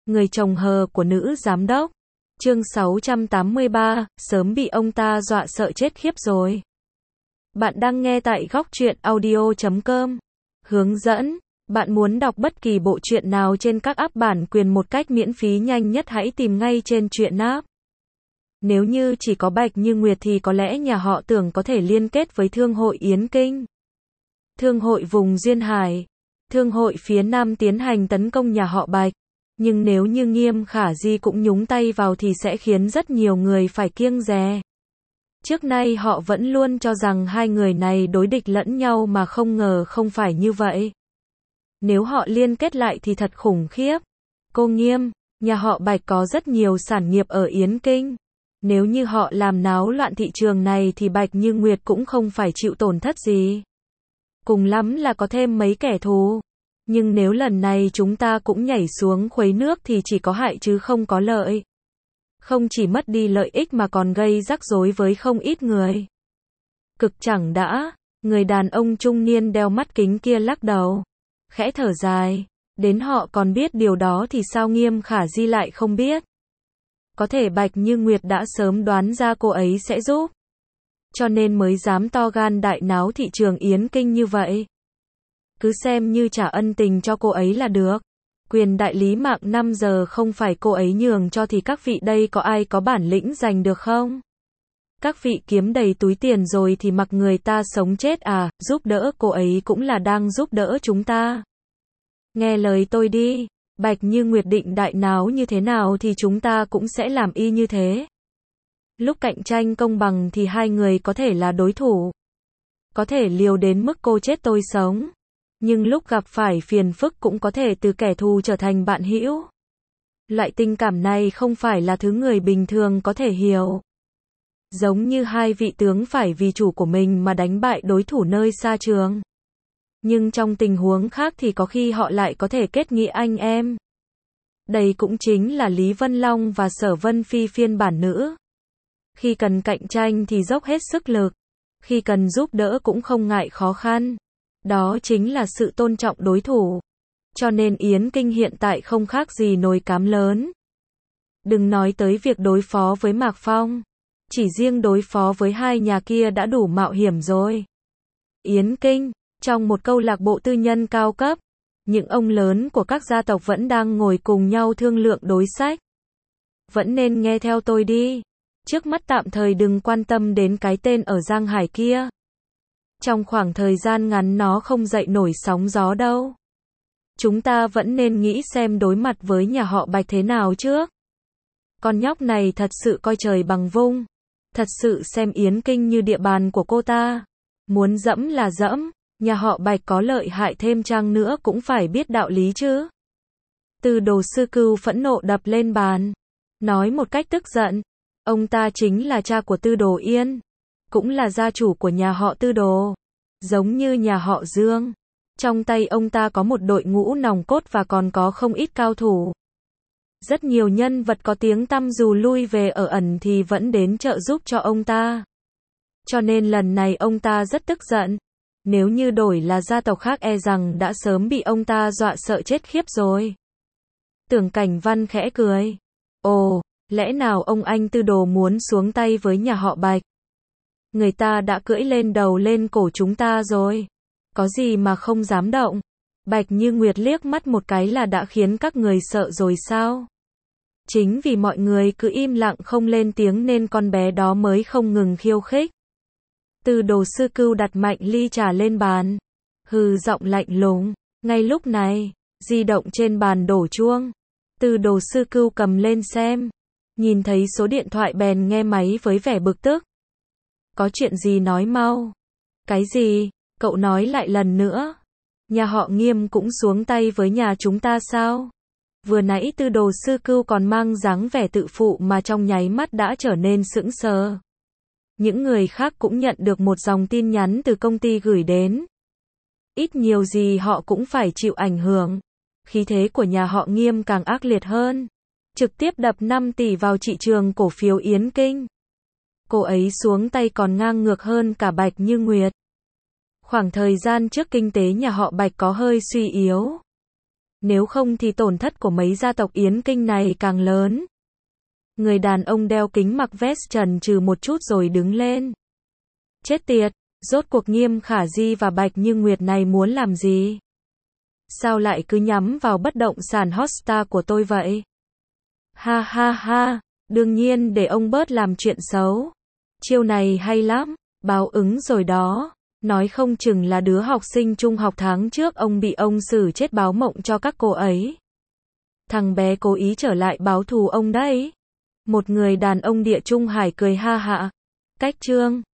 Người chồng hờ của nữ giám đốc. Chương 683, sớm bị ông ta dọa sợ chết khiếp rồi. Bạn đang nghe tại góc truyện audio.com. Hướng dẫn, bạn muốn đọc bất kỳ bộ truyện nào trên các app bản quyền một cách miễn phí nhanh nhất hãy tìm ngay trên truyện app. Nếu như chỉ có Bạch Như Nguyệt thì có lẽ nhà họ Tưởng có thể liên kết với Thương hội Yến Kinh, Thương hội vùng Duyên Hải, Thương hội phía Nam tiến hành tấn công nhà họ Bạch. Nhưng nếu như Nghiêm Khả Di cũng nhúng tay vào thì sẽ khiến rất nhiều người phải kiêng dè. Trước nay họ vẫn luôn cho rằng hai người này đối địch lẫn nhau mà không ngờ không phải như vậy. Nếu họ liên kết lại thì thật khủng khiếp. Cô Nghiêm, nhà họ Bạch có rất nhiều sản nghiệp ở Yến Kinh. Nếu như họ làm náo loạn thị trường này thì Bạch Như Nguyệt cũng không phải chịu tổn thất gì. Cùng lắm là có thêm mấy kẻ thù. Nhưng nếu lần này chúng ta cũng nhảy xuống khuấy nước thì chỉ có hại chứ không có lợi. Không chỉ mất đi lợi ích mà còn gây rắc rối với không ít người. Cực chẳng đã, người đàn ông trung niên đeo mắt kính kia lắc đầu. Khẽ thở dài, đến họ còn biết điều đó thì sao Nghiêm Khả Di lại không biết. Có thể Bạch Như Nguyệt đã sớm đoán ra cô ấy sẽ giúp. Cho nên mới dám to gan đại náo thị trường Yến Kinh như vậy. Cứ xem như trả ân tình cho cô ấy là được. Quyền đại lý mạng 5 giờ không phải cô ấy nhường cho thì các vị đây có ai có bản lĩnh giành được không? Các vị kiếm đầy túi tiền rồi thì mặc người ta sống chết à, giúp đỡ cô ấy cũng là đang giúp đỡ chúng ta. Nghe lời tôi đi, Bạch Như Nguyệt định đại náo như thế nào thì chúng ta cũng sẽ làm y như thế. Lúc cạnh tranh công bằng thì hai người có thể là đối thủ. Có thể liều đến mức cô chết tôi sống. Nhưng lúc gặp phải phiền phức cũng có thể từ kẻ thù trở thành bạn hữu. Loại tình cảm này không phải là thứ người bình thường có thể hiểu. Giống như hai vị tướng phải vì chủ của mình mà đánh bại đối thủ nơi xa trường. Nhưng trong tình huống khác thì có khi họ lại có thể kết nghĩa anh em. Đây cũng chính là Lý Vân Long và Sở Vân Phi phiên bản nữ. Khi cần cạnh tranh thì dốc hết sức lực. Khi cần giúp đỡ cũng không ngại khó khăn. Đó chính là sự tôn trọng đối thủ. Cho nên Yến Kinh hiện tại không khác gì nồi cám lớn. Đừng nói tới việc đối phó với Mạc Phong. Chỉ riêng đối phó với hai nhà kia đã đủ mạo hiểm rồi. Yến Kinh, trong một câu lạc bộ tư nhân cao cấp, những ông lớn của các gia tộc vẫn đang ngồi cùng nhau thương lượng đối sách. Vẫn nên nghe theo tôi đi. Trước mắt tạm thời đừng quan tâm đến cái tên ở Giang Hải kia. Trong khoảng thời gian ngắn nó không dậy nổi sóng gió đâu. Chúng ta vẫn nên nghĩ xem đối mặt với nhà họ Bạch thế nào trước. Con nhóc này thật sự coi trời bằng vung. Thật sự xem Yến Kinh như địa bàn của cô ta. Muốn dẫm là dẫm, nhà họ Bạch có lợi hại thêm chăng nữa cũng phải biết đạo lý chứ. Tư Đồ Sư Cưu phẫn nộ đập lên bàn. Nói một cách tức giận. Ông ta chính là cha của Tư Đồ Yên. Cũng là gia chủ của nhà họ Tư Đồ. Giống như nhà họ Dương. Trong tay ông ta có một đội ngũ nòng cốt và còn có không ít cao thủ. Rất nhiều nhân vật có tiếng tăm dù lui về ở ẩn thì vẫn đến trợ giúp cho ông ta. Cho nên lần này ông ta rất tức giận. Nếu như đổi là gia tộc khác e rằng đã sớm bị ông ta dọa sợ chết khiếp rồi. Tưởng Cảnh Văn khẽ cười. Ồ, lẽ nào ông anh Tư Đồ muốn xuống tay với nhà họ Bạch? Người ta đã cưỡi lên đầu lên cổ chúng ta rồi. Có gì mà không dám động? Bạch Như Nguyệt liếc mắt một cái là đã khiến các người sợ rồi sao? Chính vì mọi người cứ im lặng không lên tiếng nên con bé đó mới không ngừng khiêu khích. Tư Đồ Sư Cưu đặt mạnh ly trà lên bàn. Hừ giọng lạnh lùng. Ngay lúc này, di động trên bàn đổ chuông. Tư Đồ Sư Cưu cầm lên xem. Nhìn thấy số điện thoại bèn nghe máy với vẻ bực tức. Có chuyện gì nói mau. Cái gì? Cậu nói lại lần nữa. Nhà họ Nghiêm cũng xuống tay với nhà chúng ta sao? Vừa nãy Tư Đồ Sư Cưu còn mang dáng vẻ tự phụ mà trong nháy mắt đã trở nên sững sờ. Những người khác cũng nhận được một dòng tin nhắn từ công ty gửi đến. Ít nhiều gì họ cũng phải chịu ảnh hưởng. Khí thế của nhà họ Nghiêm càng ác liệt hơn. Trực tiếp đập 5 tỷ vào thị trường cổ phiếu Yến Kinh. Cô ấy xuống tay còn ngang ngược hơn cả Bạch Như Nguyệt. Khoảng thời gian trước kinh tế nhà họ Bạch có hơi suy yếu. Nếu không thì tổn thất của mấy gia tộc Yến Kinh này càng lớn. Người đàn ông đeo kính mặc vest chần chừ một chút rồi đứng lên. Chết tiệt, rốt cuộc Nghiêm Khả Di và Bạch Như Nguyệt này muốn làm gì? Sao lại cứ nhắm vào bất động sản Hotstar của tôi vậy? Ha ha ha, đương nhiên để ông bớt làm chuyện xấu. Chiêu này hay lắm, báo ứng rồi đó. Nói không chừng là đứa học sinh trung học tháng trước ông bị ông xử chết báo mộng cho các cô ấy. Thằng bé cố ý trở lại báo thù ông đấy. Một người đàn ông địa Trung Hải cười ha hả. Cách chương